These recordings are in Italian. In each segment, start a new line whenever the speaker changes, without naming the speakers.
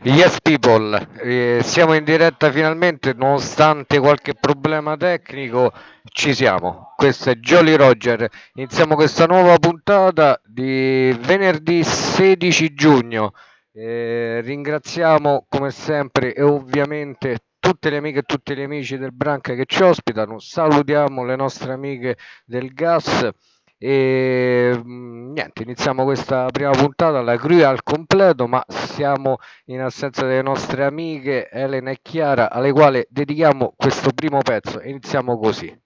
Yes people, siamo in diretta finalmente nonostante qualche problema tecnico, ci siamo. Questo è Jolly Roger. Iniziamo questa nuova puntata di venerdì 16 giugno. Ringraziamo come sempre e ovviamente tutte le amiche e tutti gli amici del Branca che ci ospitano. Salutiamo le nostre amiche del gas. E niente, iniziamo questa prima puntata, la crew al completo, ma siamo in assenza delle nostre amiche Elena e Chiara, alle quali dedichiamo questo primo pezzo. E iniziamo così.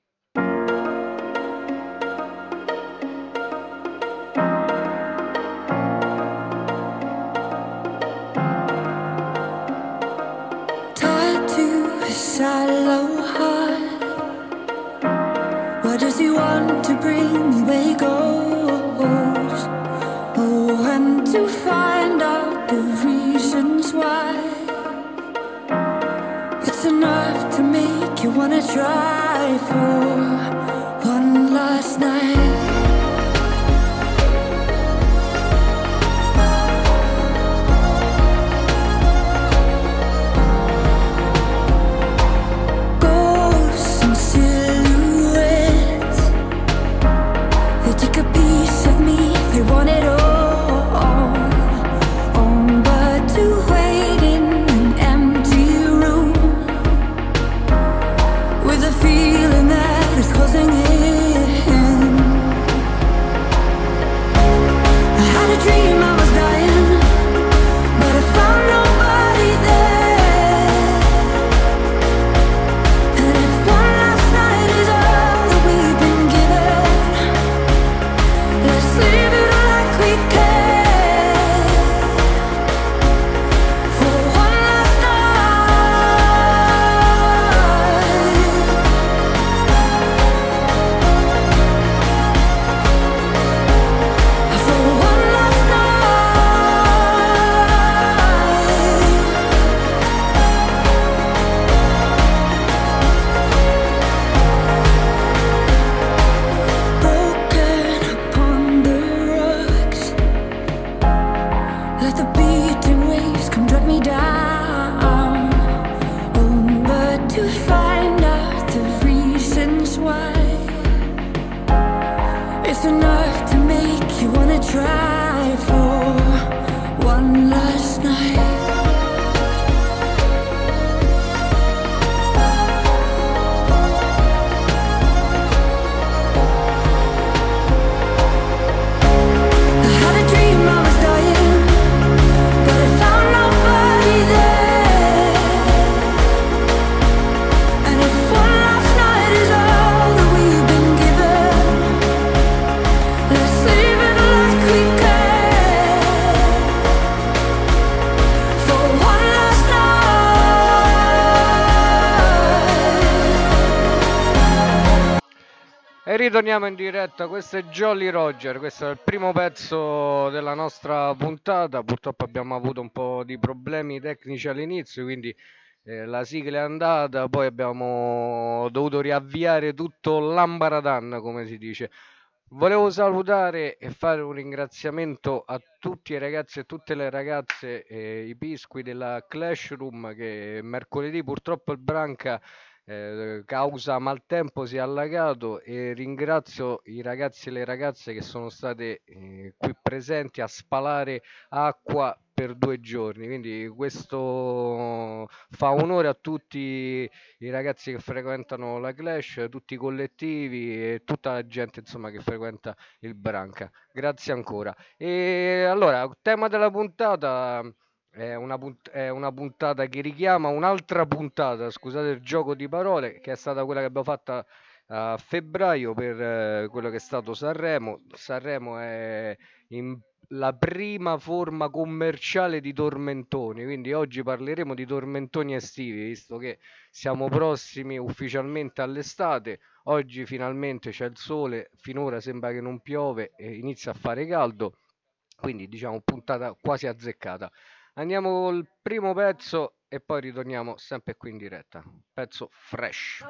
Tied to a shallow heart. What does he want to bring me where he goes? Oh, and to find out the reasons why. It's enough to make you wanna try for one last night. Ghosts and silhouettes, they take a piece of me, they want it all. But to wait in an empty room with a feeling that is closing in. I had a dream I was dying, but I found nobody there. And if one last night is all that we've been given, let's leave it like we can. For one last night. For one last night. Broken upon the rocks, let the beating waves come drag me down. Oh, but to find out the reasons why, it's enough to make you wanna try for one last night. I had a dream I was dying, but I found nobody there. And if one last night is all that we've been given, let's leave it like we can. For one last night.
E ritorniamo in diretta, questo è Jolly Roger, questo è il primo pezzo della nostra puntata. Purtroppo abbiamo avuto un po' di problemi tecnici all'inizio, quindi la sigla è andata, poi abbiamo dovuto riavviare tutto l'ambaradan, come si dice. Volevo salutare e fare un ringraziamento a tutti i ragazzi e tutte le ragazze, i bisqui della Clash Room, che mercoledì purtroppo il Branca causa maltempo si è allagato, e ringrazio i ragazzi e le ragazze che sono state qui presenti a spalare acqua per 2 giorni. Quindi questo fa onore a tutti i ragazzi che frequentano la Clash, tutti i collettivi e tutta la gente insomma che frequenta il Branca. Grazie ancora. E allora, tema della puntata è una puntata che richiama un'altra puntata, scusate il gioco di parole, che è stata quella che abbiamo fatta a febbraio per quello che è stato Sanremo. Sanremo è la prima forma commerciale di tormentoni, quindi oggi parleremo di tormentoni estivi, visto che siamo prossimi ufficialmente all'estate. Oggi finalmente c'è il sole, finora sembra che non piove e inizia a fare caldo, quindi diciamo puntata quasi azzeccata. Andiamo col primo pezzo e poi ritorniamo sempre qui in diretta. Pezzo fresh.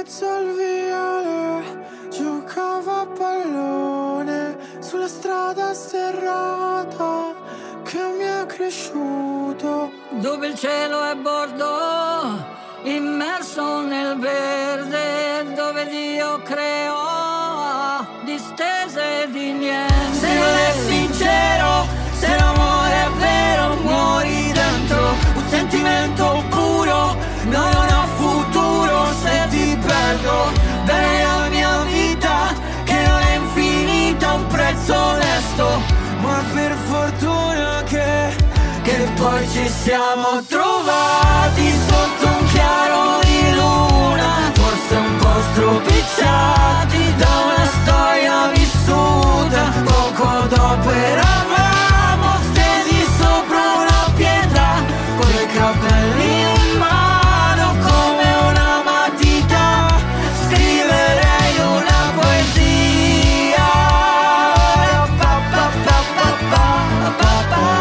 mezzo al viale, giocavo a pallone sulla strada sterrata che mi è cresciuto,
dove il cielo è bordo, immerso nel verde, dove Dio creò distese di niente.
Se non è sincero, se l'amore è vero, muori dentro un sentimento puro. No, non ho futuro se ti perdo. Bene la mia vita, che non è infinita, un prezzo onesto. Ma per fortuna che poi ci siamo trovati sotto un chiaro di luna, forse un po' stropicciati da una storia vissuta. Poco dopo eravamo stesi sopra una pietra, con i capelli in mano come una matita. Scriverei una poesia pa, pa, pa, pa, pa, pa, pa.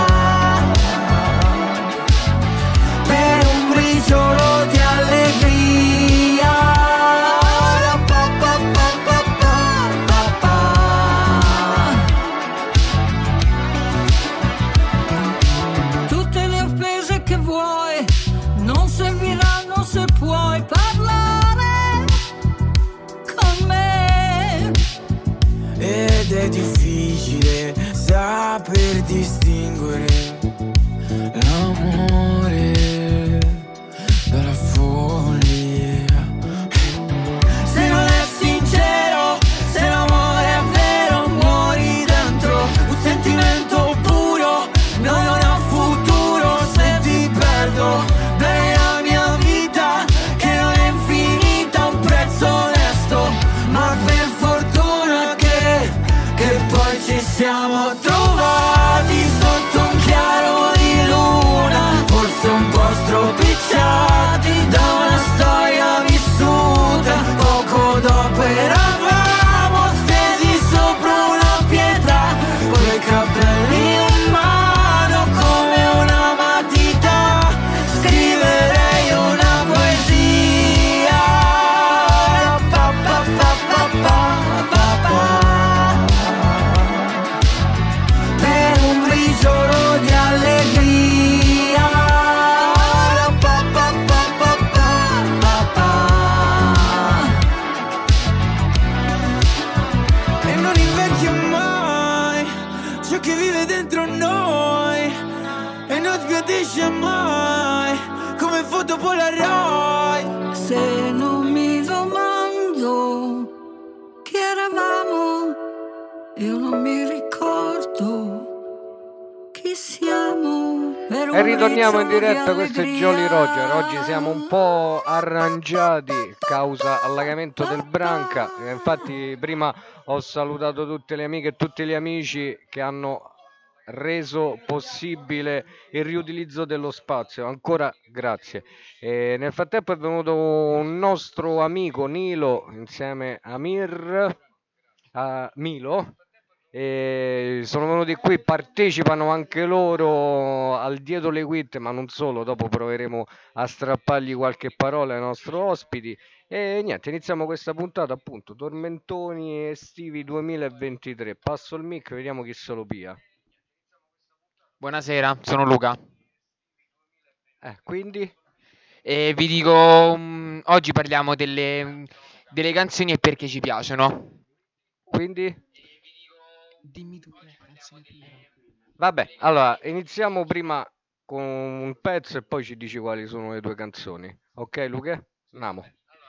Per un briciolo di allegria pa, pa, pa, pa, pa, pa, pa.
Tutte le offese che vuoi non serviranno se puoi parlare con me.
Ed è difficile saper distinguere l'amore dalla follia. Se non è sincero, se l'amore è vero, muori dentro un sentimento puro. No, non ho futuro se ti perdo. Bene la mia vita, che non è infinita, un prezzo onesto. Ma per fortuna che poi ci siamo trovati sotto un chiaro di luna, forse un po' stropicciati da una storia vissuta. Poco dopo eravamo stesi sopra una pietra, con i capelli in mano come una matita. Scriverei una poesia pa, pa, pa, pa, pa, pa, pa. Per un briciolo di allegria pa, pa, pa, pa, pa, pa. E non invecchia mai ciò che vive dentro noi, e non sbiadisce mai come foto Polaroid.
Se non mi domando chi eravamo, io non mi ricordo chi siamo. Per un
E ritorniamo in
briciolo di
diretta, questo è Jolly Roger. Oggi siamo un po' arrangiati causa allagamento del Branca. Infatti prima ho salutato tutte le amiche e tutti gli amici che hanno reso possibile il riutilizzo dello spazio. Ancora grazie. E nel frattempo è venuto un nostro amico Nilo insieme a Milo. E sono venuti qui, partecipano anche loro al dietro le quinte, ma non solo. Dopo proveremo a strappargli qualche parola ai nostri ospiti. E niente, iniziamo questa puntata, appunto, tormentoni estivi 2023. Passo il mic, vediamo chi se lo pia.
Buonasera, sono Luca
Quindi
e vi dico, oggi parliamo delle canzoni e perché ci piacciono.
quindi
Dimmi tu qual è la canzone più bella.
vabbè, allora iniziamo prima con un pezzo e poi ci dici quali sono le tue canzoni. Ok, Luca? Andiamo.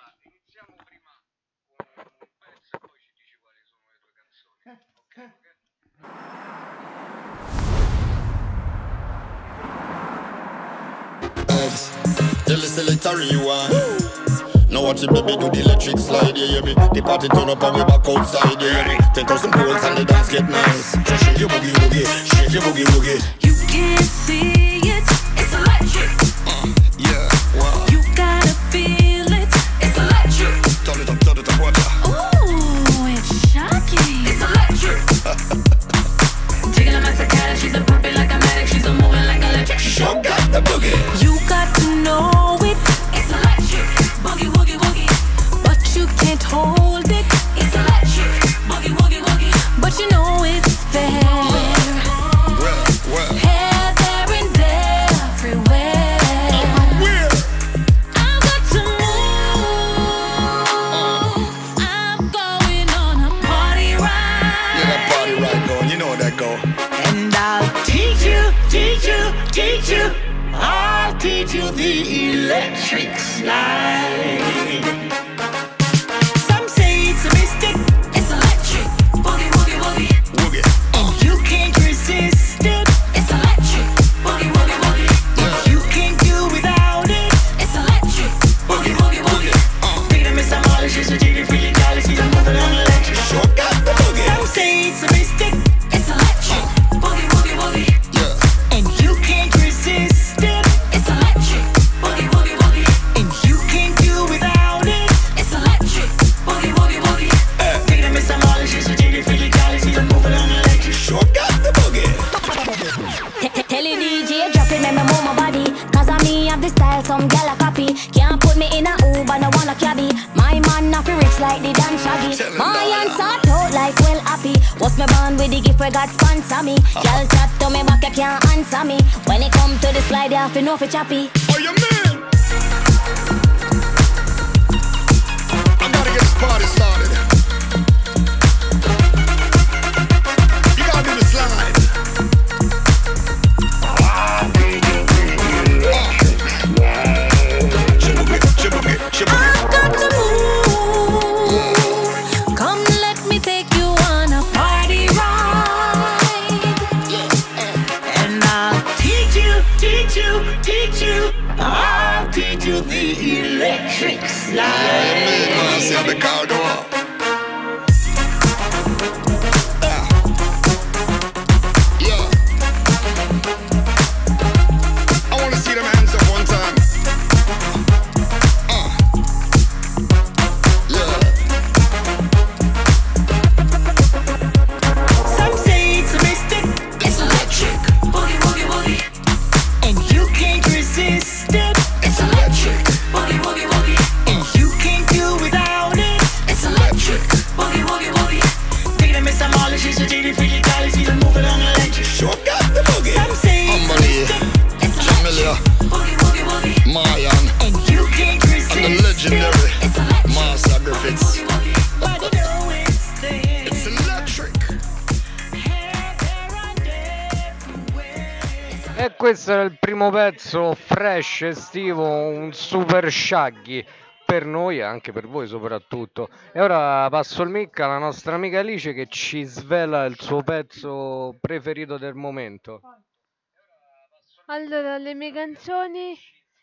Tell the selector you want. Now watch the baby do the electric slide, yeah, me. The party turn up and we back outside, yeah, me. 10,000 poles and the dance get nice. So shake your boogie woogie, shake your boogie woogie.
You can't see it, it's electric.
Yeah, wow.
You gotta feel it, it's electric.
Turn it up, watch out.
Ooh, it's shocking. It's electric. Jiggling like Sakata, she's a puppet like a medic, she's a moving like electric.
Show got the boogie.
You got to know it, it's electric. Boogie, woogie, woogie. But
electric slide. Some say it's a mystic. It's electric. Boogie, boogie, boogie.
Boogie.
And you can't resist it. It's electric. Boogie, boogie, boogie. You can't do without it. It's electric. Boogie, boogie, boogie. Think of Mr. Molly, she's a jiggy for your jolly. She's a moving on electric.
Sure got the boogie.
Some say it's a mystic. It's electric. Boogie, boogie, boogie.
Yeah.
And you can't resist it. It's electric. Boogie, boogie, boogie. And you can't do without it. It's electric. Boogie, boogie, boogie. Think of Mr. Molly, she's a jiggy for your jolly. She's a moving on electric.
Sure got the boogie.
Tell the DJ, drop it, make me move my body. Cause I me have the style, some gal a copy. Can't put me in a Uber, no wanna cabby. My man not fi rich like the Dan Shaggy. My hands are out like well happy. What's me born with the gift where God sponsor me? Y'all chat to me back, you can't answer me. When it come to the slide, you have to know fi choppy.
Oh, you mean? I gotta get this party started. You gotta do the slide.
I've got to move. Come, let me take you on a party ride. And I'll teach you, teach you, teach you. I'll teach you the electric slide.
Man, see how the car go up. Yeah. I wanna see them hands up one time. Yeah.
Some say it's a mystic. It's electric. Boogie, boogie, boogie. And you can't resist it.
It's electric.
Boogie, boogie, boogie. And you can't do without it.
It's electric.
Boogie, boogie, boogie. Think of Mr. Molly, she's a jiggy for your jolly. She's a moving on electric.
Sure got the boogie.
Some say it's a
Amelie,
mystic. It's
Jamilia,
boogie, boogie, boogie.
Mayan,
And you can't resist
and the legendary
it. It's electric.
Master Griffiths.
But you know it's there.
It's electric.
E questo era il primo pezzo fresh, estivo, un super shaggy per noi e anche per voi soprattutto. E ora passo il mic alla nostra amica Alice che ci svela il suo pezzo preferito del momento.
Allora, le mie canzoni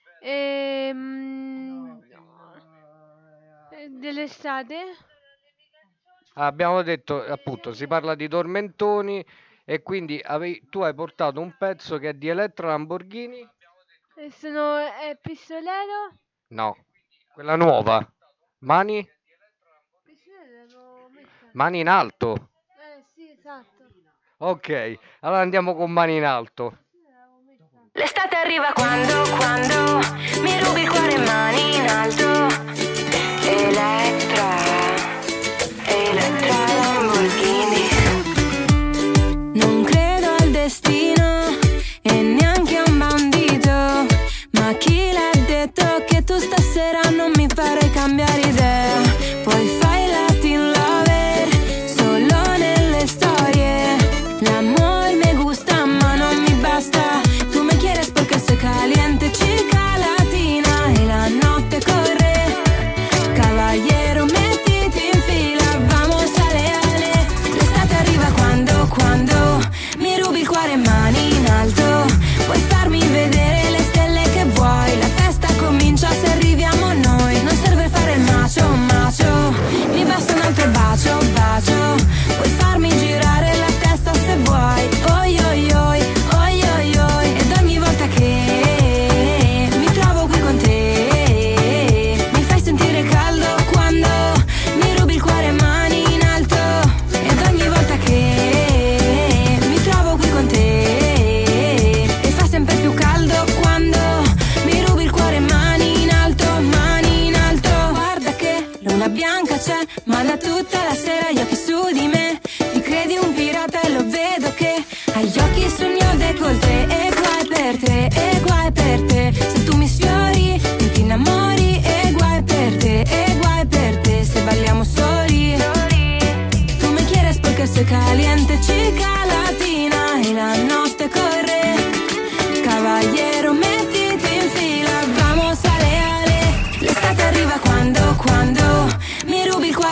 dell'estate.
Abbiamo detto appunto si parla di tormentoni e quindi tu hai portato un pezzo che è di Elettra Lamborghini?
È Pistolero.
No, quella nuova. Mani?
Pistolero l'ho messa.
Mani in alto.
Sì, esatto.
Ok, allora andiamo con Mani in alto.
L'estate arriva quando mi rubi il cuore, mani in alto. Elettra Lamborghini. Non credo al destino e neanche a un bandito, ma chi l'ha detto che tu stasera non mi farai cambiare idea? Poi fai Latin lover solo nelle storie. L'amor me gusta ma non mi basta. Tu me quieres porque soy caliente, chica latina, e la notte corre. Caballero, mettiti in fila, vamos ale. L'estate arriva quando mi rubi il cuore, mani in alto. Puoi farmi vedere le stelle che vuoi. La festa comincia se arriviamo noi. Non serve fare il macho, ma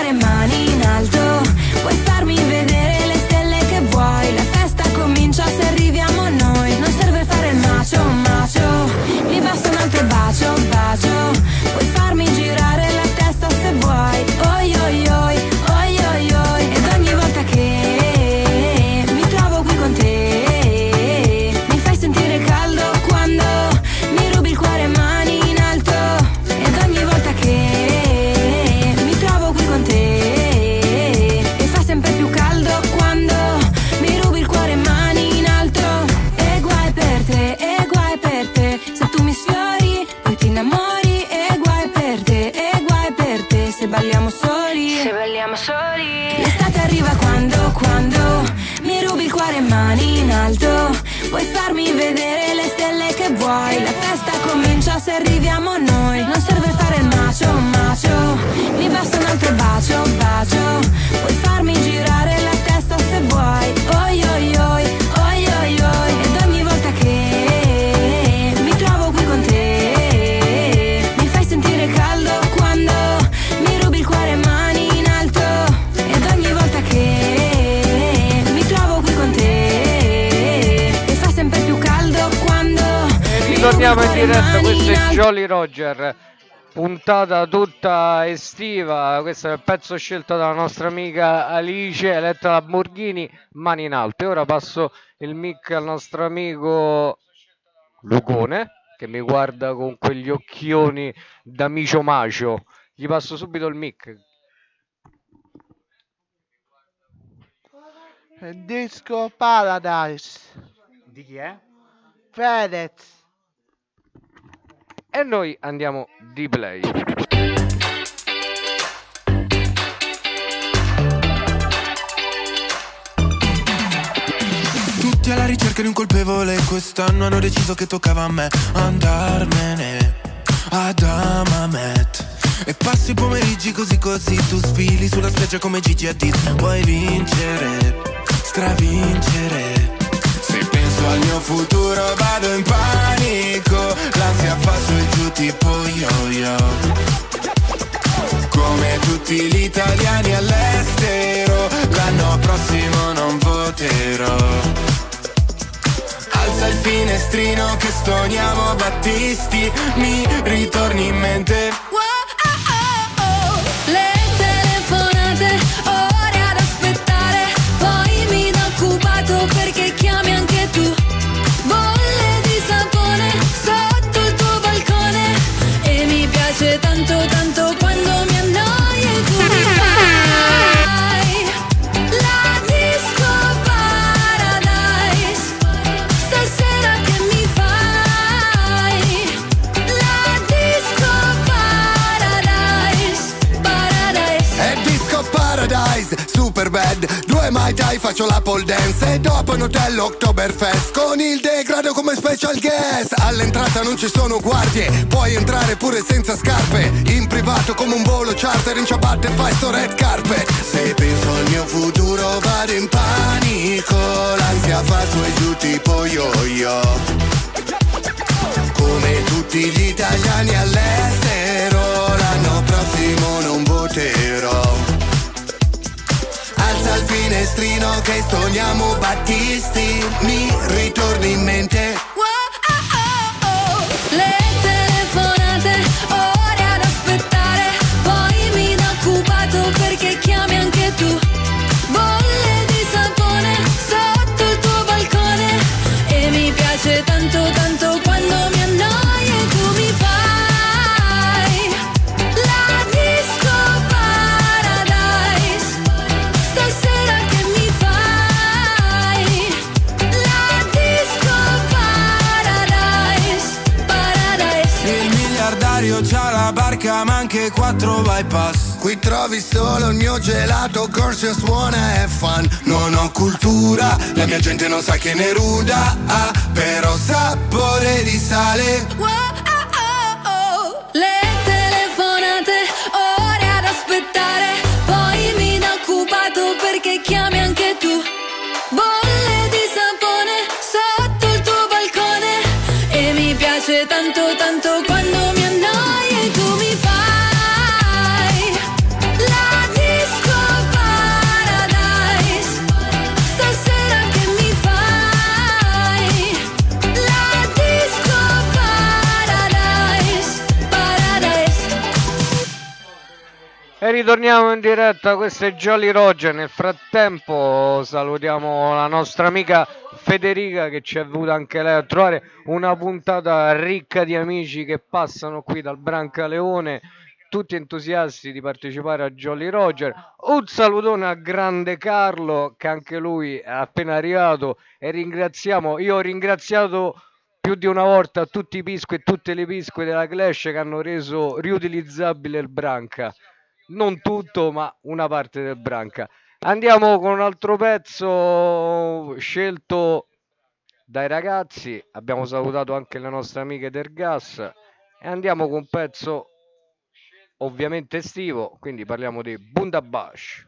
cuore mani in alto, puoi farmi vedere le stelle che vuoi. La festa comincia se arriviamo noi. Non serve fare il macio, mi basta un altro bacio, puoi farmi girare la testa se vuoi. Oi oi oi, oi oi oi. Ed ogni volta che mi trovo qui con te, mi fai sentire caldo quando mi rubi il cuore mani in alto. Ed ogni volta che mi trovo qui con te, mi fa sempre più caldo quando mi rubi il cuore mani in alto. E guai per te, e guai per te, se tu mi sfiori poi ti innamori. E guai per te, e guai per te, se balliamo soli, se balliamo soli. L'estate arriva quando mi rubi il cuore mani in alto, puoi farmi vedere le stelle che vuoi. La festa comincia se arriviamo noi. Non serve fare il macio, mi basta un altro bacio, puoi farmi girare la testa se vuoi. Oi oi oi, oi oi oi. Ed ogni volta che mi trovo qui con te, mi fai sentire caldo quando mi rubi il cuore mani in alto. Ed ogni volta che mi trovo qui con te, mi fa sempre più caldo quando
Ritorniamo in diretta, questo è Jolly Roger, puntata tutta estiva. Questo è il pezzo scelto dalla nostra amica Alice, eletta Lamborghini, mani in alto. E ora passo il mic al nostro amico Lucone, che mi guarda con quegli occhioni da micio macio. Gli passo subito il mic.
Disco Paradise
Di chi è?
Fedez.
E noi andiamo di play.
Tutti alla ricerca di un colpevole, quest'anno hanno deciso che toccava a me andarmene ad Amamet. E passi i pomeriggi così, tu sfili sulla spiaggia come Gigi Hadid. Vuoi vincere, stravincere. Se penso al mio futuro vado in panico, l'ansia fa su e giù tipo yo-yo. Come tutti gli italiani all'estero, l'anno prossimo non voterò. Alza il finestrino che stoniamo Battisti, mi ritorni in mente.
le telefonate, ore ad aspettare, poi mi do occupato perché chiami anche tu. Bolle di sapone sotto il tuo balcone, e mi piace tanto tanto quando mi annoio e tu mi fai la disco paradise. Stasera che mi fai la disco paradise, paradise.
È Disco Paradise, super bad. Due mai dai, faccio la pole dance. E dopo in hotel Oktoberfest, con il degrado come special guest. All'entrata non ci sono guardie, puoi entrare pure senza scarpe. In privato come un volo charter, in ciabatte fai sto red carpet. Se penso al mio futuro vado in panico, l'ansia fa su e giù tipo yo-yo. Come tutti gli italiani all'estero, l'anno prossimo non voterò. Alza il finestrino che stoniamo Battisti, mi ritorni in mente.
Le telefonate, ore ad aspettare, poi mi do occupato perché chiami anche tu. Bolle di sapone sotto il tuo balcone, e mi piace tanto tanto quando mi annoio e tu mi fai la disco paradise. Stasera che mi fai la disco paradise, paradise.
Il miliardario c'ha la barca ma anche 4 bypass.
Qui trovi solo il mio gelato, corso suona e fan. Non ho cultura, la mia gente non sa che ne ruda, però sapore di sale.
Le telefonate, ore ad aspettare, poi mi do occupato perché chiami anche tu. Bolle di sapone sotto il tuo balcone, e mi piace tanto tanto quando mi annoio e tu mi fai la disco
E ritorniamo in diretta, questo è Jolly Roger. Nel frattempo salutiamo la nostra amica Federica che ci è venuta anche lei a trovare, una puntata ricca di amici che passano qui dal Brancaleone, tutti entusiasti di partecipare a Jolly Roger. Un salutone a grande Carlo che anche lui è appena arrivato e io ho ringraziato più di una volta tutti i pisco e tutte le pisque della Clash che hanno reso riutilizzabile il Branca. Non tutto, ma una parte del Branca. Andiamo con un altro pezzo scelto dai ragazzi. Abbiamo salutato anche le nostre amiche del gas. E andiamo con un pezzo ovviamente estivo, quindi parliamo di Bundabash.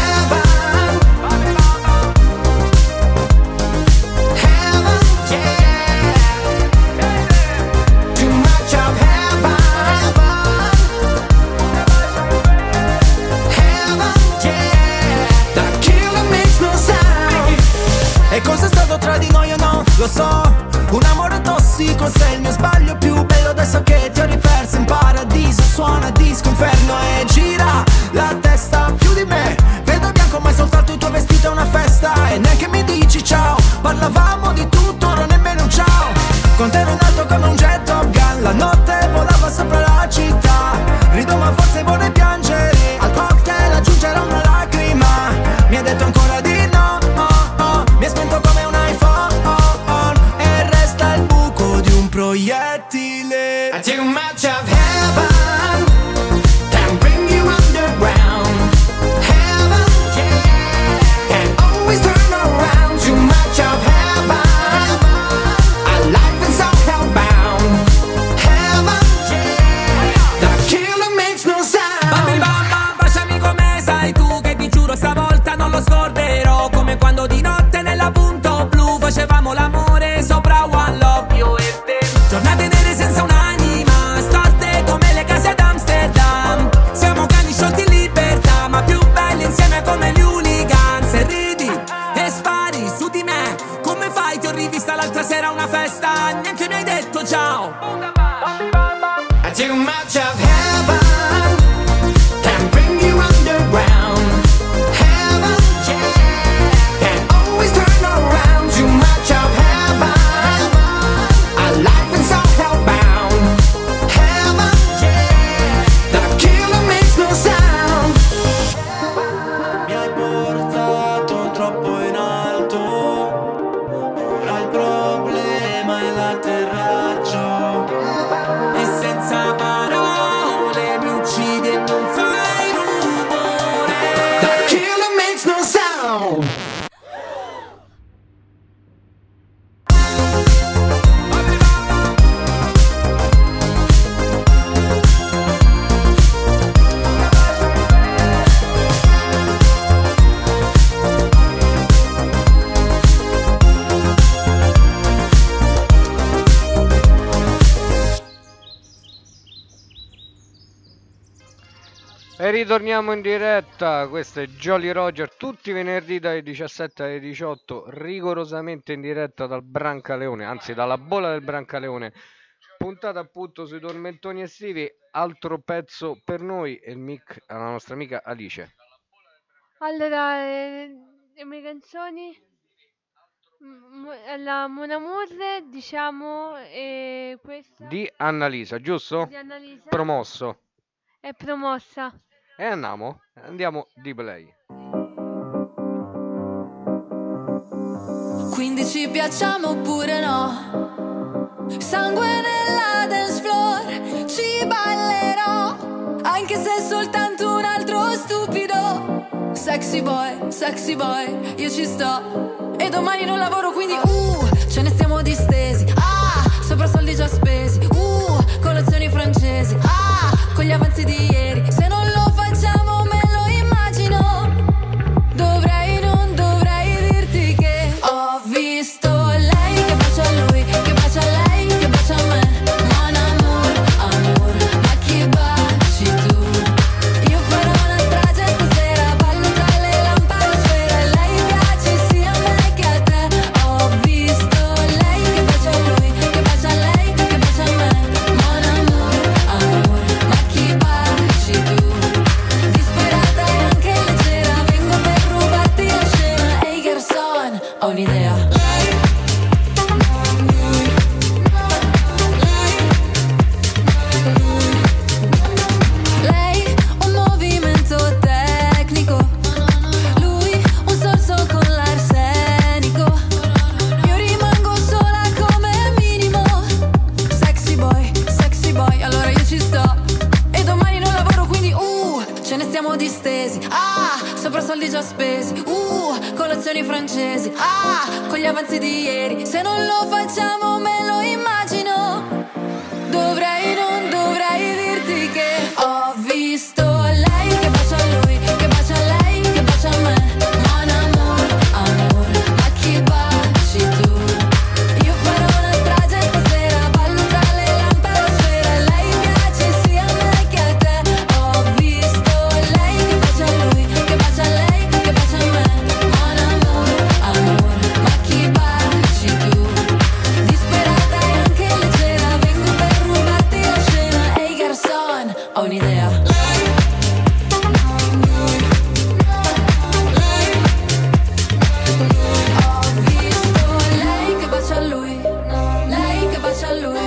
E cosa è stato tra di noi o no? Lo so, un amore tossico, sei il mio sbaglio più bello. Adesso che ti ho riperso in paradiso, suona disco inferno e gira la testa più di me. Vedo bianco ma è soltanto il tuo vestito è una festa. E neanche mi dici ciao, parlavamo di tutto, ora nemmeno un ciao. Con te ero in alto come un jet Top Gun, la notte volava sopra la città. Rido ma forse vorrei piangere, al cocktail aggiungerò una lacrima. Mi ha detto ancora di no, mi è spento come un iPhone e resta il buco di un proiettile. Too much of heaven can bring you underground. Heaven, yeah, can always turn around. Too much of heaven, our life is all hellbound. Heaven, yeah, the killer makes no sound. Bambi bamba, baciami come sai tu, che ti giuro stavolta non lo scorderò. Come quando di notte nella punto blu facevamo l'amore sopra One Love, io e te. Giornate nere senza un'anima, storte come le case ad Amsterdam. Siamo cani sciolti in libertà, ma più belli insieme come gli hooligans. E ridi e spari su di me, come fai? Ti ho rivista l'altra sera a una festa, neanche mi hai detto ciao. Too much of heaven can bring you underground. Heaven, yeah, can always turn around. Too much of heaven, our life is all hellbound. Heaven, yeah, the killer makes no sound. Mi hai portato troppo in alto, ora il problema è l'atterraggio. E senza parole mi uccidi e non fai rumore. The killer makes no sound.
E ritorniamo in diretta, questo è Jolly Roger, tutti i venerdì dalle 17 alle 18, rigorosamente in diretta dal Brancaleone, anzi dalla bolla del Brancaleone, puntata appunto sui tormentoni estivi. Altro pezzo per noi e il mic alla nostra amica Alice.
Allora, le mie canzoni, la Mon Amour, diciamo, e questa
Di Annalisa, giusto?
di Annalisa
Promosso.
è promossa.
E andiamo di play.
Quindi ci piacciamo oppure no? Sangue nella dance floor, ci ballerò, anche se è soltanto un altro stupido. Sexy boy, io ci sto. E domani non lavoro quindi ce ne stiamo distesi. Sopra soldi già spesi. Colazioni francesi. Con gli avanzi di ieri. Se non lo facciamo me lo immagino. Non dovrei dirti che ho visto lei che bacia a lui, che bacia a lei, che bacia a me. Mon amour, ma chi baci tu? Io farò una strage stasera, ballo tra le lampadosfere. Lei piace sia a me che a te. Ho visto lei che bacia a lui, che bacia a lei, che bacia a me. Mon amour, ma chi baci siamo distesi. Sopra soldi già spesi. Colazioni francesi. Con gli avanzi di ieri. Se non lo facciamo me lo immagino. Non dovrei dirti che ho visto lei che bacia a lui, che bacia a lei, che bacia a me. Mon amour, amor, ma chi baci tu? Io farò una strage stasera, ballo tra le lampade a sfera. Lei piace sia a me che a te. Ho visto lei che bacia a lui, che bacia a lei, che bacia a me. Mon amour, amor, ma chi baci tu? Disperata e anche leggera, vengo per rubarti la scena. Ehi garçon, ho un'idea. Ho visto lei che bacia a lui, lei che bacia a lui.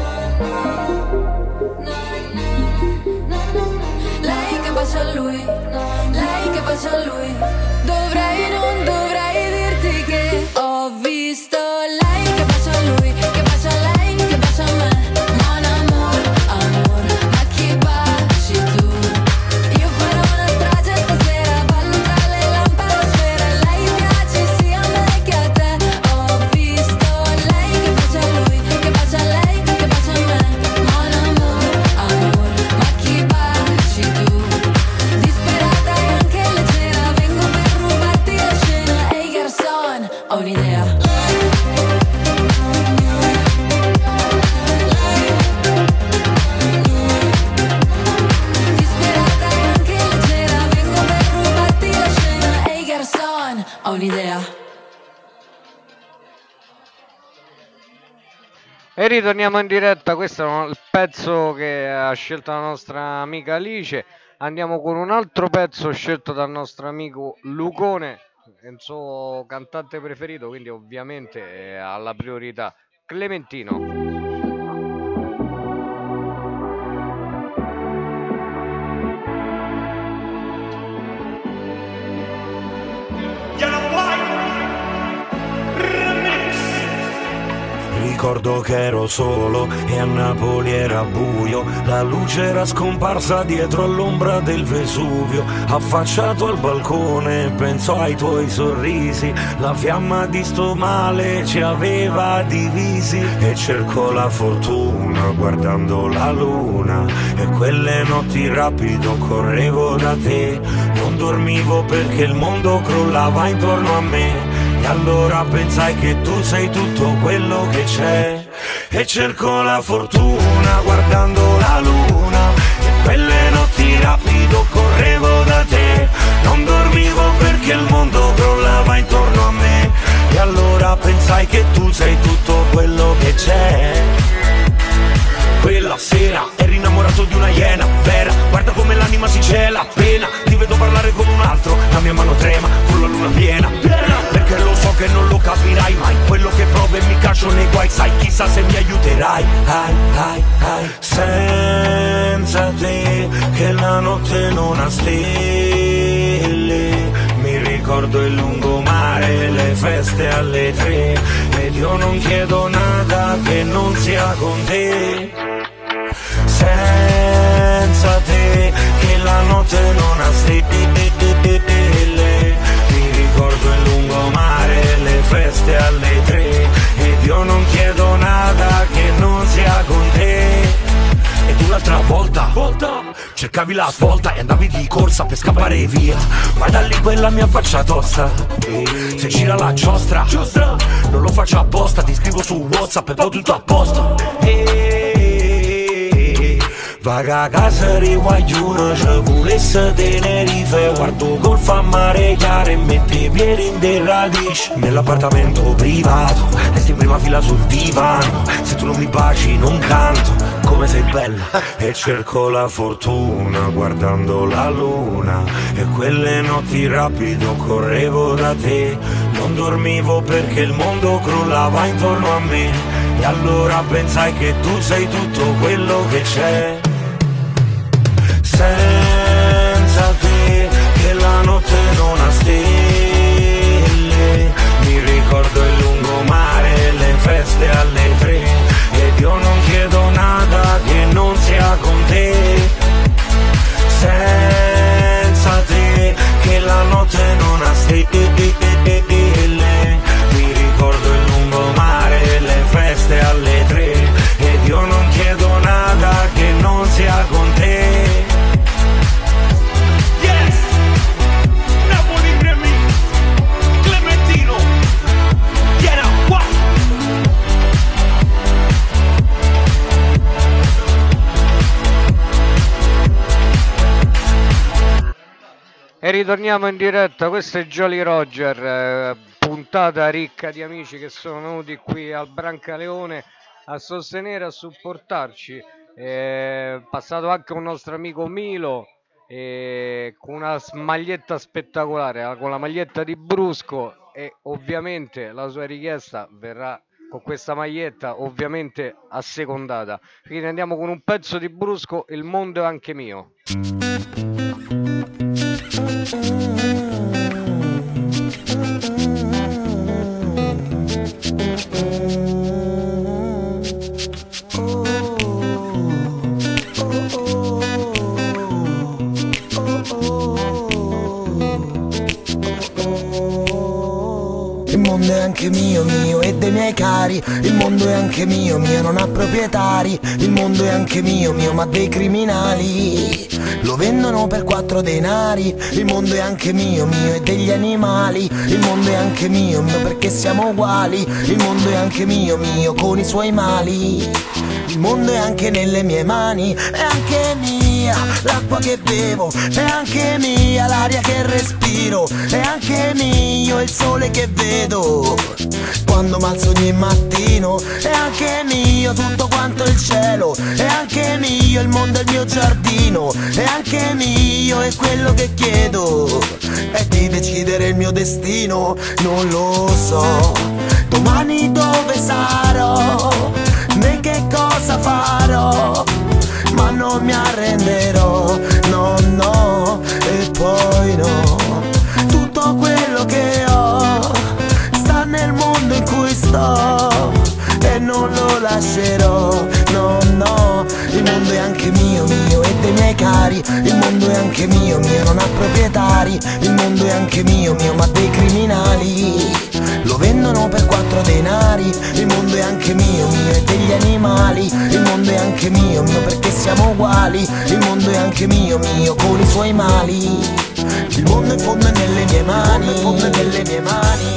Lei che bacia a lui, lei che bacia a lui. Non dovrei dirti che ho visto lei che bacia a lui, che bacia a lei, che bacia a me. Mon amour, amor, ma chi baci tu? Io farò una strage stasera, ballo tra le lampade a sfera. Lei piace sia a me che a te. Ho visto lei che bacia a lui, che bacia a lei, che bacia a me. Mon amour, amor, ma chi baci tu? Disperata e anche leggera, vengo per rubarti la scena. Ehi garçon, ho un'idea. Disperata e anche leggera, vengo per rubarti la scena. Ehi garçon, ho un'idea.
E ritorniamo in diretta, questo è il pezzo che ha scelto la nostra amica Alice. Andiamo con un altro pezzo scelto dal nostro amico Lucone, il suo cantante preferito, quindi ovviamente ha la priorità. Clementino.
Ricordo che ero solo e a Napoli era buio. La luce era scomparsa dietro all'ombra del Vesuvio. Affacciato al balcone penso ai tuoi sorrisi. La fiamma di sto male ci aveva divisi. E cerco la fortuna guardando la luna. E quelle notti rapido correvo da te. Non dormivo perché il mondo crollava intorno a me. E allora pensai che tu sei tutto quello che c'è. E cerco la fortuna guardando la luna. E quelle notti rapido correvo da te. Non dormivo perché il mondo crollava intorno a me. E allora pensai che tu sei tutto quello che c'è. Quella sera eri innamorato di una iena vera. Guarda come l'anima si cela appena ti vedo parlare con un altro. La mia mano trema con la luna piena. Perché lo so che non lo capirai mai. Quello che provo e mi caccio nei guai. Sai, chissà se mi aiuterai. Senza te che la notte non ha stelle. Mi ricordo il lungomare, le feste alle 3. Ed io non chiedo nada che non sia con te. Senza te che la notte non ha stelle. Mi ricordo il lungomare, le feste alle 3. Ed io non chiedo nada che non sia con te. E tu l'altra volta cercavi la svolta e andavi di corsa per scappare via. Guarda lì quella mia faccia tosta. Se gira la giostra non lo faccio apposta. Ti scrivo su WhatsApp e poi tutto a posto. Vaga a casa di guagliuno, ci volesse Tenerife. Guardo golf a mare chiaro e mette i piedi in dei radici. Nell'appartamento privato, resti in prima fila sul divano. Se tu non mi baci non canto, come sei bella. E cerco la fortuna guardando la luna. E quelle notti rapido correvo da te. Non dormivo perché il mondo crollava intorno a me. E allora pensai che tu sei tutto quello che c'è. Senza te che la notte non ha stelle. Mi ricordo il lungomare, le feste alle 3. Ed io non chiedo nada che non sia con te. Senza
E ritorniamo in diretta, questo è Jolly Roger, puntata ricca di amici che sono venuti qui al Brancaleone a sostenere, a supportarci. Passato anche un nostro amico Milo con una maglietta spettacolare, con la maglietta di Brusco, e ovviamente la sua richiesta verrà con questa maglietta ovviamente assecondata. Quindi andiamo con un pezzo di Brusco, Il mondo è anche mio.
Il mondo è anche mio, mio e dei miei cari. Il mondo è anche mio, mio, non ha proprietari. Il mondo è anche mio, mio, ma dei criminali lo vendono per 4 denari. Il mondo è anche mio, mio e degli animali. Il mondo è anche mio, mio, perché siamo uguali. Il mondo è anche mio, mio, con i suoi mali. Il mondo è anche nelle mie mani, è anche mia l'acqua che bevo, è anche mia l'aria che respiro, è anche mio il sole che vedo quando m'alzo ogni mattino, è anche mio tutto quanto il cielo, è anche mio il mondo è il mio giardino, è anche mio e quello che chiedo è di decidere il mio destino. Non lo so domani dove sarò, né che cosa farò, ma non mi arrenderò, no, no, e poi no. Tutto quello che ho sta nel mondo in cui sto e non lo lascerò, no, no. Il mondo è anche mio, mio e dei miei cari. Il mondo è anche mio, mio, non ha proprietari. Il mondo è anche mio, mio, ma dei criminali lo vendono per 4 denari. Il mondo è anche mio, mio e degli animali. Il mondo è anche mio, mio, perché siamo uguali. Il mondo è anche mio, mio, con i suoi mali. Il mondo in fondo è nelle mie mani, il mondo è nelle mie mani.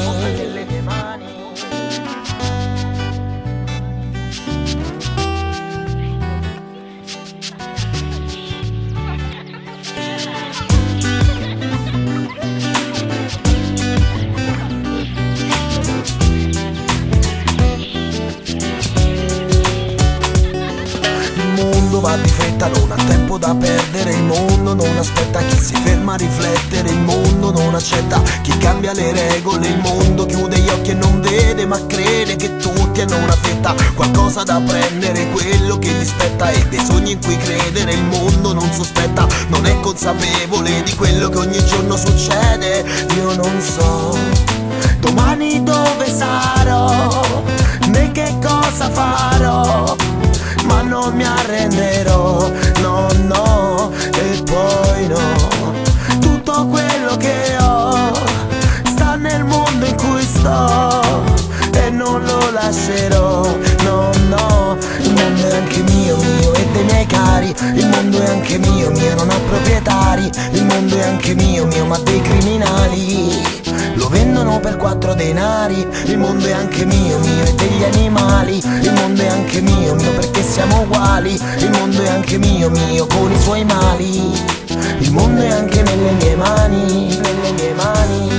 Va di fretta, non ha tempo da perdere. Il mondo non aspetta chi si ferma a riflettere. Il mondo non accetta chi cambia le regole. Il mondo chiude gli occhi e non vede, ma crede che tutti hanno una fetta, qualcosa da prendere, quello che gli spetta, e dei sogni in cui credere. Il mondo non sospetta, non è consapevole di quello che ogni giorno succede. Io non so domani dove sarò, né che cosa farò, ma non mi arrenderò, no, no, e poi no. Tutto quello che ho sta nel mondo in cui sto e non lo lascerò, no, no. Il mondo è anche mio, mio e dei miei cari. Il mondo è anche mio, mio, non ha proprietari. Il mondo è anche mio, mio, ma dei criminali lo vendono per 4 denari. Il mondo è anche mio, mio e degli animali. Il mondo è anche mio, mio, perché siamo uguali. Il mondo è anche mio, mio, con i suoi mali. Il mondo è anche nelle mie mani, nelle mie mani.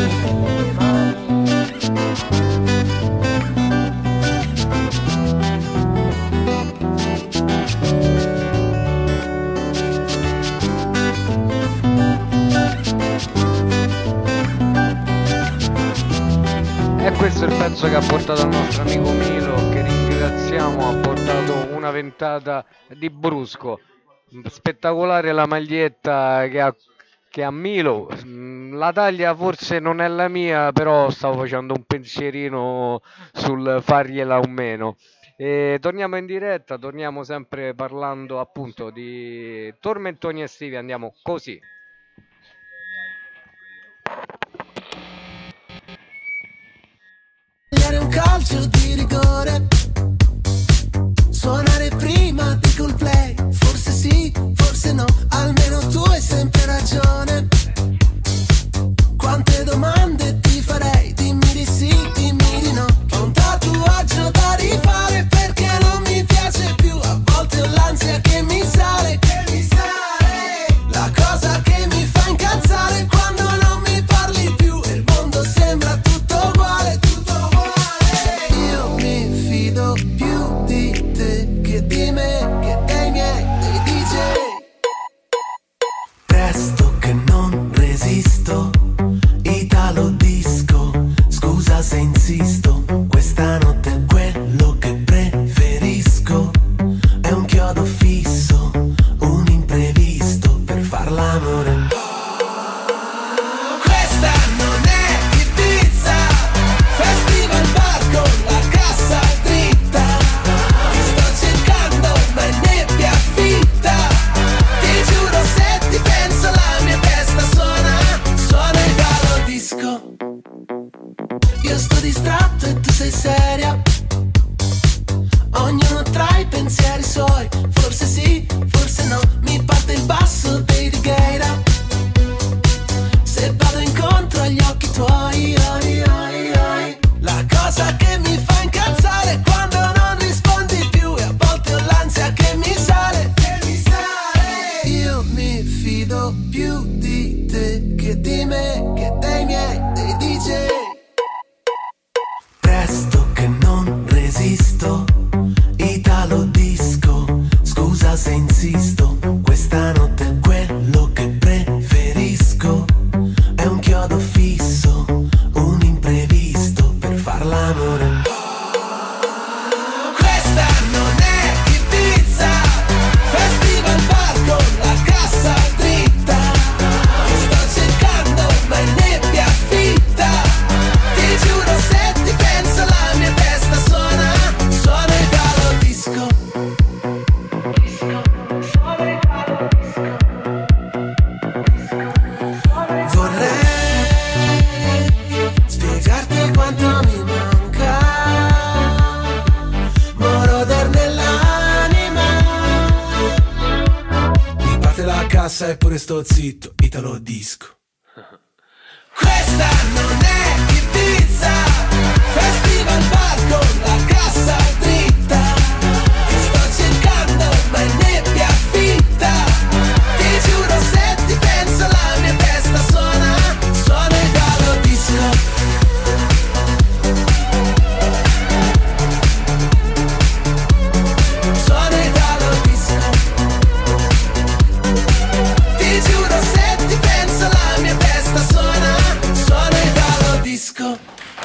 E questo è il pezzo che ha portato il nostro amico Milo, che ringraziamo, ha portato una ventata di Brusco. Spettacolare la maglietta che ha Milo. La taglia forse non è la mia, però stavo facendo un pensierino sul fargliela o meno. E torniamo in diretta, torniamo sempre parlando appunto di tormentoni estivi, andiamo così.
Un calcio di rigore, suonare prima di Coldplay, forse sì, forse no, almeno tu hai sempre ragione. Quante domande ti farei, dimmi di sì, dimmi di no. Ho un tatuaggio da rifare perché non mi piace più, a volte ho l'ansia che mi sale, la cosa che mi fa incazzare quando Presto che non resisto, Italo disco, scusa se insisto, questa notte è quello che preferisco, è un chiodo fisso, un imprevisto per far l'amore. Questa non è Ibiza, festival bar con la cassa dritta, ti sto cercando ma è nebbia fitta, ti giuro se ti penso la mia testa suona Italo disco. Io sto distratto e tu sei seria, ognuno tra i pensieri suoi, forse sì, forse no, mi parte il basso dei Righeira, se vado incontro agli occhi tuoi, la cosa che mi fa incazzare è quando non rispondi più e a volte ho l'ansia che mi sale, io mi fido più di te che di me, che dei miei, dei DJ. Presto che non resisto, Italo disco, scusa se insisto, questa notte è quello che preferisco, è un chiodo fisso, un imprevisto per far l'amore. Questa non è Ibiza, festival bar con la cassa dritta, ti sto cercando ma è nebbia fitta, ti giuro se ti penso la mia testa suona Italo disco. Vorrei spiegarti quanto mi manca, moroder nell'anima, mi parte la cassa eppure sto zitto, Italo disco. Questa non è Ibiza, festival bar con la cassa dritta, ti sto cercando ma è nebbia fitta, ti giuro se ti penso la mia testa suona Italo disco. Suona Italo disco, ti giuro se ti penso la mia testa suona Italo disco.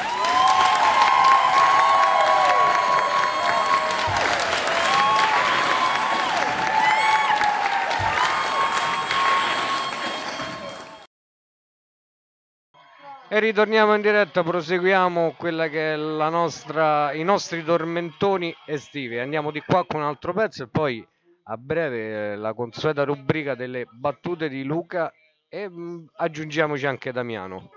E ritorniamo in diretta, proseguiamo quella che è i nostri tormentoni estivi. Andiamo di qua con un altro pezzo e poi a breve la consueta rubrica delle battute di Luca e aggiungiamoci anche Damiano.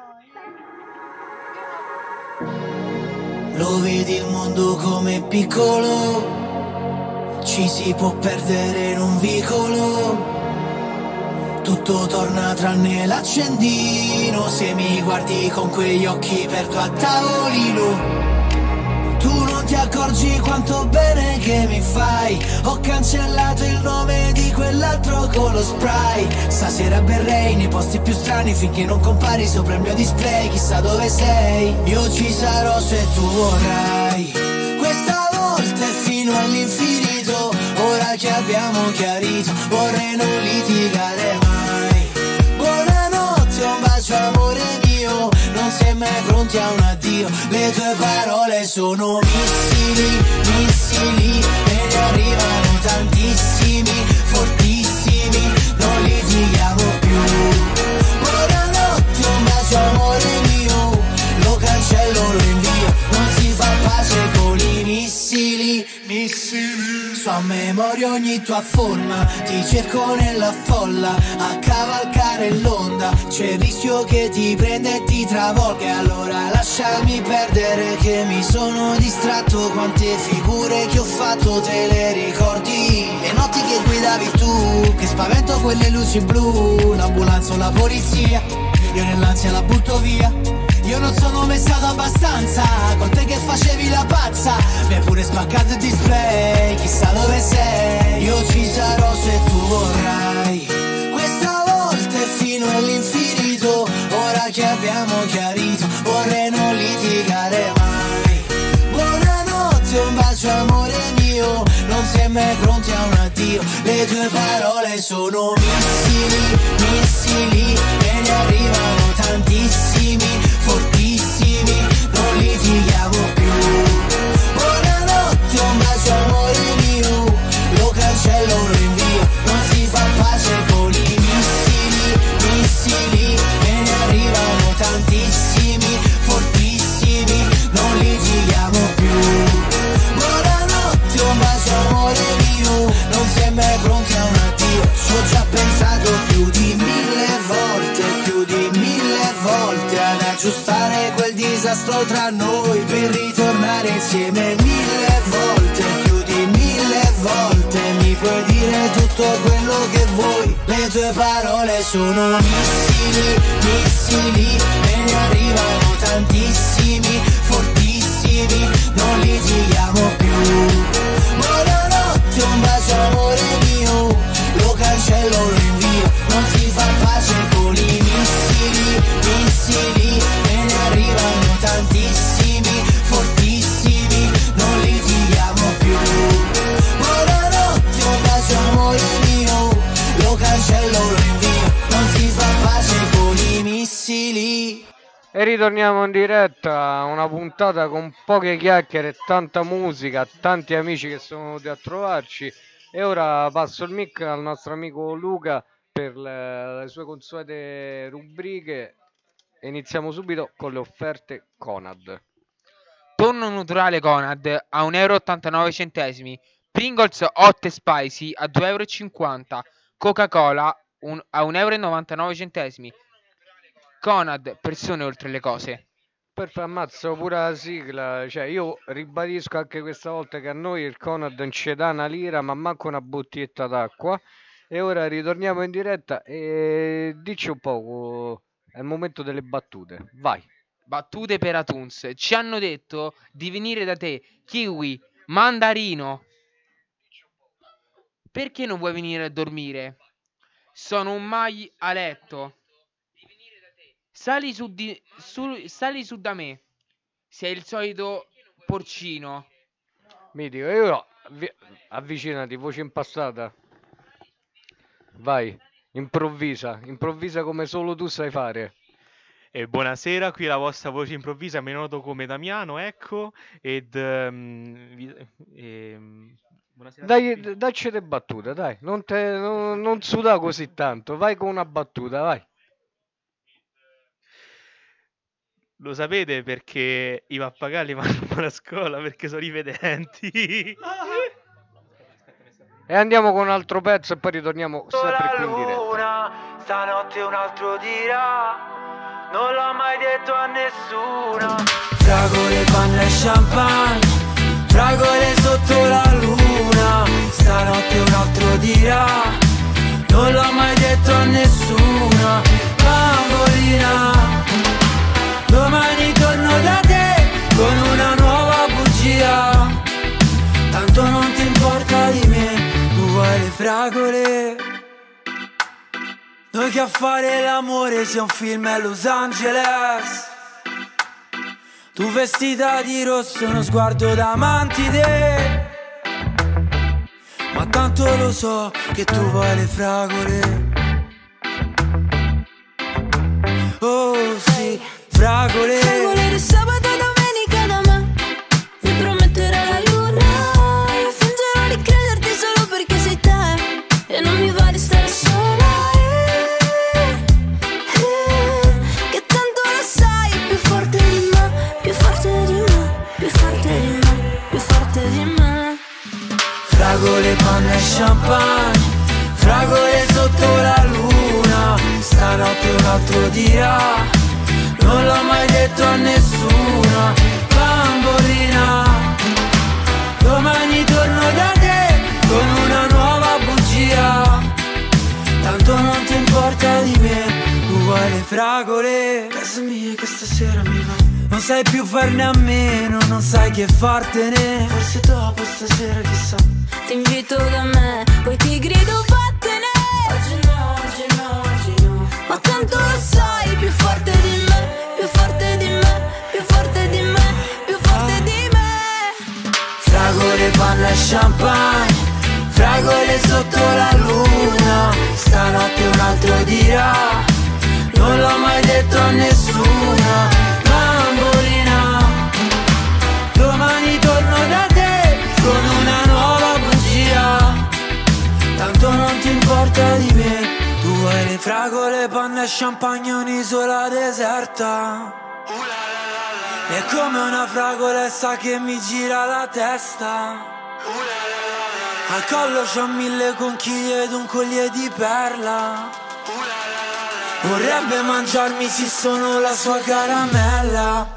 Lo vedi il mondo come piccolo, ci si può perdere in un vicolo, tutto torna tranne l'accendino, se mi guardi con quegli occhi perdo a tavolino. Tu non ti accorgi quanto bene che mi fai, ho cancellato il nome di quell'altro con lo spray. Stasera berrei nei posti più strani finché non compari sopra il mio display, chissà dove sei. Io ci sarò se tu vorrai, questa volta è fino all'infinito, ora che abbiamo chiarito vorrei non litigare mai. Buonanotte, un bacio amore mio, non sei mai pronti a un addio, le tue parole sono missili, missili, e ne arrivano tantissimi, fortissimi, non litighiamo più. Buonanotte, un bacio amore mio, lo cancello, lo invio, non si fa pace con i missili, missili. So a memoria ogni tua forma, ti cerco nella folla, a cavalcare l'onda, c'è il rischio che ti prenda e ti travolga, allora lasciami perdere che mi sono distratto, quante figure che ho fatto te le ricordi, le notti che guidavi tu, che spavento quelle luci blu, l'ambulanza o la polizia, io nell'ansia la butto via. Io non sono mai stato abbastanza con te che facevi la pazza, mi hai pure spaccato il display, chissà dove sei. Io ci sarò se tu vorrai, questa volta è fino all'infinito, ora che abbiamo chiarito vorrei non litigare mai. Buonanotte, un bacio amore mio, non sei mai pronti a un addio, le tue parole sono missili, disastro tra noi per ritornare insieme 1000 volte, più di 1000 volte. Mi puoi dire tutto quello che vuoi, le tue parole sono missili, missili, e ne arrivano tantissimi, fortissimi, non litighiamo più. Buonanotte, un bacio amore mio, lo cancello, lo invio, non si fa pace con i missili, missili, e ne arrivano tantissimi, fortissimi, non litighiamo più. Buonanotte, un bacio amore mio, lo cancello, lo invio, non si fa pace con i missili.
E ritorniamo in diretta, una puntata con poche chiacchiere e tanta musica, tanti amici che sono venuti a trovarci. E ora passo il mic al nostro amico Luca per le sue consuete rubriche. E iniziamo subito con le offerte Conad.
Tonno naturale Conad a 1,89 euro, Pringles hot e spicy a 2,50 euro, Coca-Cola a 1,99 euro. Conad, persone oltre le cose.
Perfetto, ammazzo pure la sigla. Cioè, io ribadisco anche questa volta che a noi il Conad non ci dà una lira, ma manco una bottiglietta d'acqua. E ora ritorniamo in diretta e dici un po', è il momento delle battute. Vai.
Battute per Atuns. Ci hanno detto di venire da te, kiwi, mandarino. Perché non vuoi venire a dormire? Sono un mai a letto. Sali su da me. Sei il solito porcino.
Mitico, io avvicinati, voce impastata. Vai, improvvisa come solo tu sai fare.
Buonasera, qui la vostra voce improvvisa, mi noto come Damiano, ecco, buonasera a tutti.
Dacci le battute, dai, non suda così tanto, vai con una battuta, vai.
Lo sapete perché i pappagalli vanno a scuola perché sono rivedenti.
E andiamo con un altro pezzo e poi ritorniamo sempre qui in diretta.
Stanotte un altro dirà, non l'ho mai detto a nessuno.
Fragole, panna e champagne, fragole sotto la luna. Stanotte un altro dirà, non l'ho mai detto a nessuno. Bambolina, domani torno da te con una nuova bugia. Tanto non ti importa di me, tu vuoi le fragole. Noi che a fare l'amore sia un film a Los Angeles. Tu vestita di rosso, uno sguardo da mantide. Ma tanto lo so che tu vuoi le fragole. Oh sì, fragole.
Fragole di sabato e domenica da me. Mi prometterai la luna. Io fingerò di crederti solo perché sei te. E non mi va di stare sola. Che tanto lo sai, più forte di me. Più forte di me, più forte di me, più forte di me.
Fragole, panna e champagne, fragole sotto la luna. Stanotte un altro dirà, non l'ho mai detto a nessuno. Bambolina, domani torno da te con una nuova bugia. Tanto non ti importa di me, tu vuoi le fragole. Casa mia che stasera mi va. Non sai più farne a meno, non sai che fartene. Forse dopo stasera chissà.
Ti invito da me, poi ti grido vattene.
Oggi no, oggi no, oggi no.
Ma tanto lo sai, più forte di me, più forte di me, più forte di me, più forte di me.
Fragole, panna e champagne, fragole sotto la luna. Stanotte un altro dirà, non l'ho mai detto a nessuno. Bambolina, domani torno da te con una nuova bugia. Tanto non ti importa di me, tu vuoi le fragole, panna e champagne, un'isola deserta. È come una fragolessa che mi gira la testa. Al collo c'ho 1000 conchiglie ed un collier di perla. Vorrebbe mangiarmi, sì, sono la sua caramella.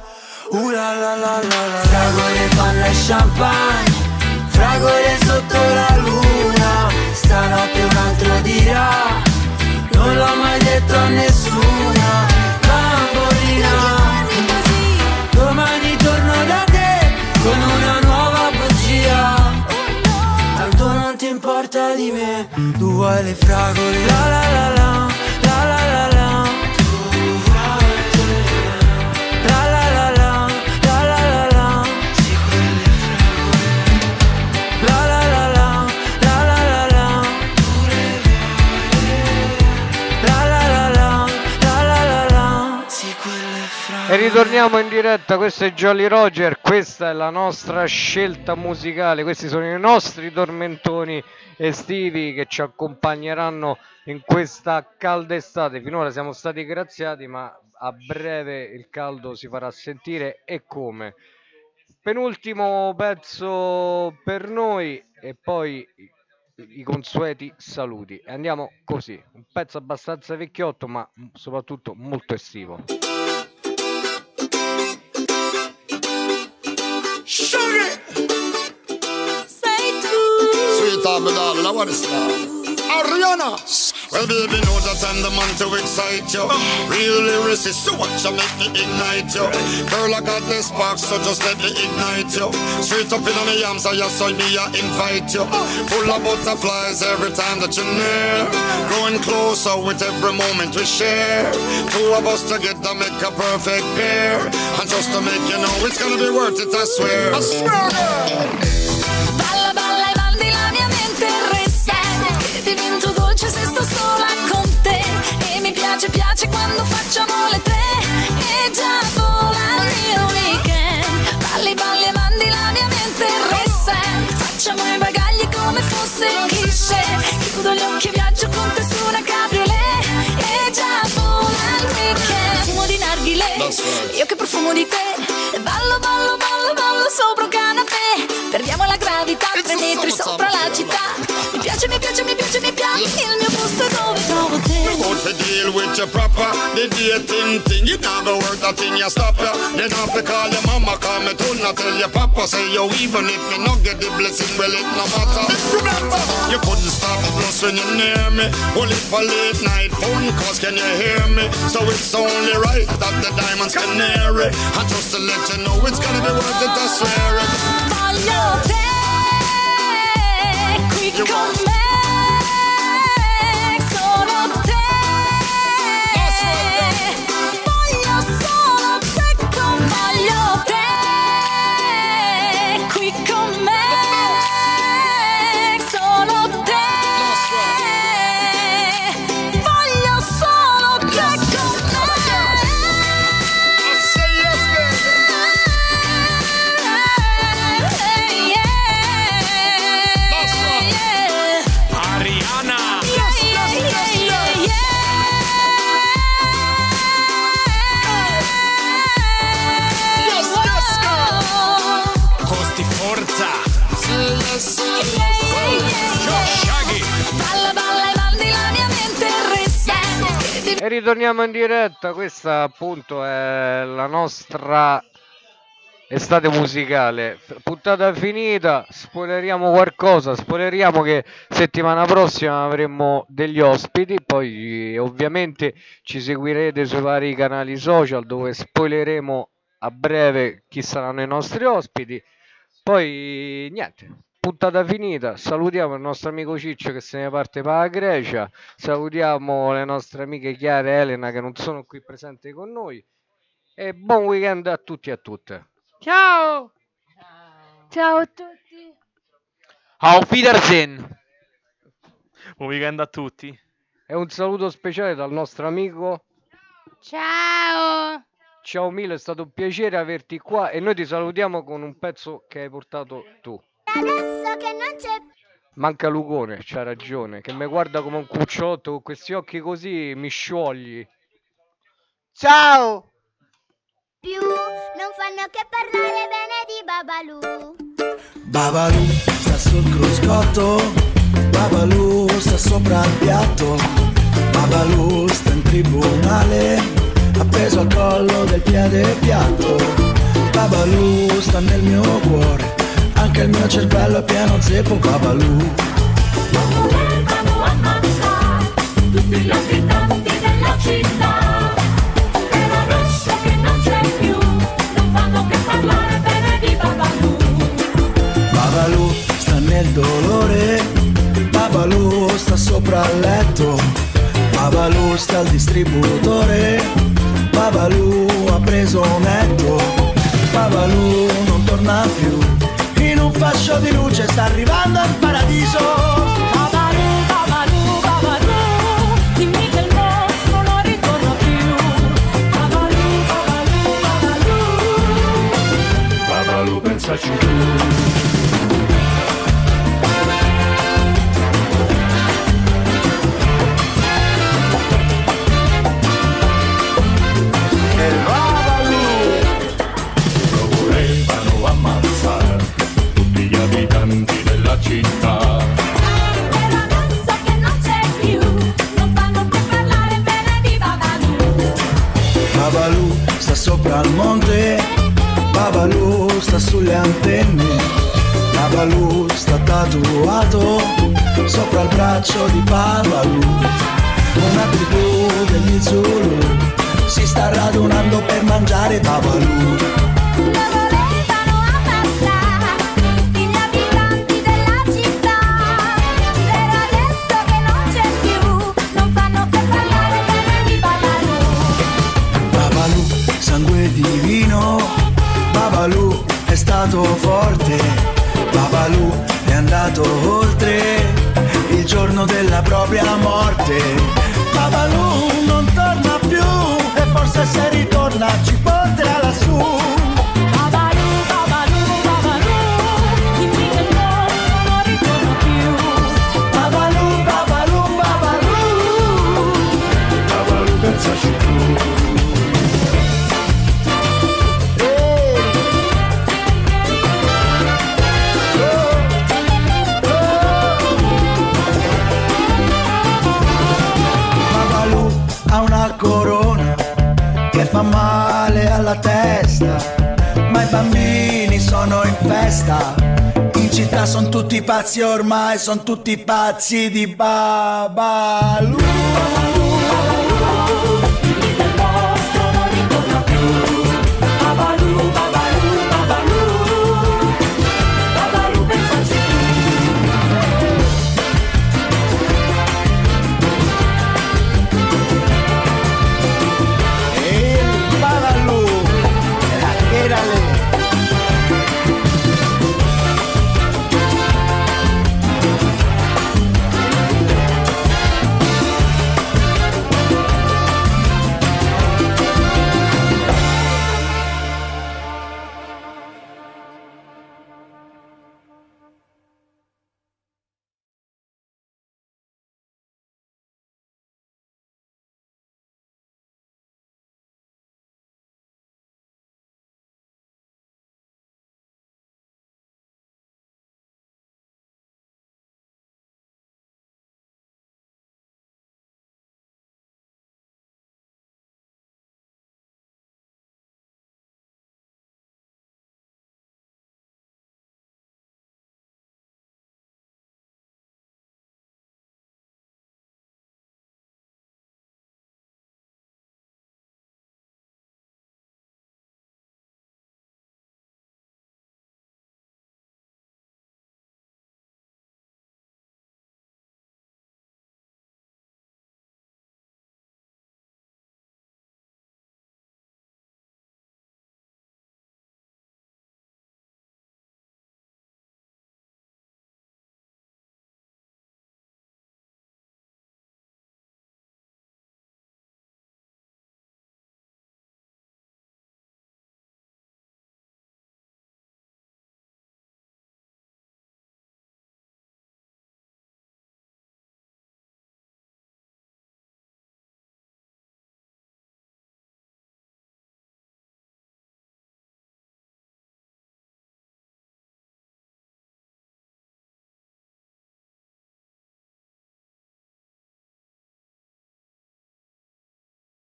la la la la. Fragole, panna e champagne, fragole sotto la luna. Stanotte un altro dirà, non l'ho mai detto a nessuna. Bambolina, domani torno da te con una nuova bugia. Tanto non ti importa di me, tu vuoi le fragole, la la la la, la la la la.
E ritorniamo in diretta, questo è Jolly Roger, questa è la nostra scelta musicale, questi sono i nostri tormentoni estivi che ci accompagneranno in questa calda estate. Finora siamo stati graziati, ma a breve il caldo si farà sentire e come. Penultimo pezzo per noi e poi i consueti saluti. E andiamo così, un pezzo abbastanza vecchiotto ma soprattutto molto estivo.
Sugar! Say true! Sweet my darling, I want to start. Ariana! Well, baby, know that I'm the man to excite you. Real lyricist, so watch you make me ignite you. Girl, I got this spark, so just let me ignite you. Straight up in my arms, so you saw me, I invite you. Full of butterflies every time that you're near. Growing closer with every moment we share. Two of us together make a perfect pair. And just to make you know, it's gonna be worth it, I swear. I swear, girl.
Balla, balla e baldi la mia mente resta. Divento dolce se sto sola con te. E mi piace, piace quando facciamo le tre. E già vola il mio weekend. Balli, balli e baldi la mia mente resta. Facciamo i bagagli come fosse un cliché. Chiudo gli occhi e viaggio con te su una cabriolet. E già vola il weekend. Fumo di narghile, io che profumo di te. E ballo, ballo, ballo, ballo sopra un canapè. Perdiamo la gravità, 3 metri sopra la città. Mi piace, mi piace, mi piace, mi piace. Il mio posto è dove trovo te.
Out to deal with your proper. The dating thing, you never work that thing, you stop ya. Then have to call your mama, call me too, not tell your papa. Say yo, even if me not get the blessing, well it no matter. Remember, you couldn't stop plus when you're near me. Well if a late night phone calls, can you hear me? So it's only right that the diamonds canary. And just to let you know, it's gonna be worth it, I swear it.
Voglio te qui con me. Solo te. Voglio solo te con me. Voglio te qui con me. Solo te. Voglio solo te con me. Balla, balla e baldi la mia mente resta.
E ritorniamo in diretta, questa appunto è la nostra estate musicale. Puntata finita, spoileriamo qualcosa, spoileriamo che settimana prossima avremo degli ospiti, poi ovviamente ci seguirete sui vari canali social dove spoileremo a breve chi saranno i nostri ospiti. Poi niente, puntata finita, salutiamo il nostro amico Ciccio che se ne parte per la Grecia, salutiamo le nostre amiche Chiara e Elena che non sono qui presenti con noi e buon weekend a tutti e a tutte.
Ciao! Ciao a tutti!
Auf Wiedersehen!
Buon weekend a tutti.
E un saluto speciale dal nostro amico.
Ciao!
Ciao Milo, è stato un piacere averti qua e noi ti salutiamo con un pezzo che hai portato tu.
Adesso che non c'è.
Manca Lucone, c'ha ragione, che mi guarda come un cucciotto con questi occhi così mi sciogli.
Ciao!
Più non fanno che parlare bene di Babalù.
Babalù sta sul cruscotto, Babalù sta sopra il piatto, Babalù sta in tribunale, appeso al collo del piede piatto. Babalu sta nel mio cuore, anche il mio cervello è pieno zeppo. Babalu.
Lo volevano ammazzare tutti gli abitanti della città, però adesso che non c'è più non fanno che parlare bene di Babalu.
Babalu sta nel dolore, Babalu sta sopra il letto, Babalu sta al distributore, Babalu ha preso un netto. Babalu non torna più, in un fascio di luce sta arrivando al paradiso.
Babalu, Babalu, Babalu, dimmi che il mostro non ritorna più. Babalu, Babalu, Babalu.
Babalu, pensaci tu.
Città. Però adesso che non c'è più non fanno che parlare bene di Babalu.
Babalu sta sopra il monte, Babalu sta sulle antenne, Babalu sta tatuato sopra il braccio di Babalu. Una tribù degli Zulu si sta radunando per mangiare Babalu. Sangue divino, Babalu è stato forte, Babalu è andato oltre il giorno della propria morte. Babalu non torna più e forse se ritorna ci porterà lassù.
Babalu, Babalu, Babalu, dimmi che il mostro non ritorna più.
Babalu, Babalu, Babalu,
Babalu, pensaci tu.
Ha una corona che fa male alla testa, ma i bambini sono in festa. In città sono tutti pazzi ormai, sono tutti pazzi di Babalu.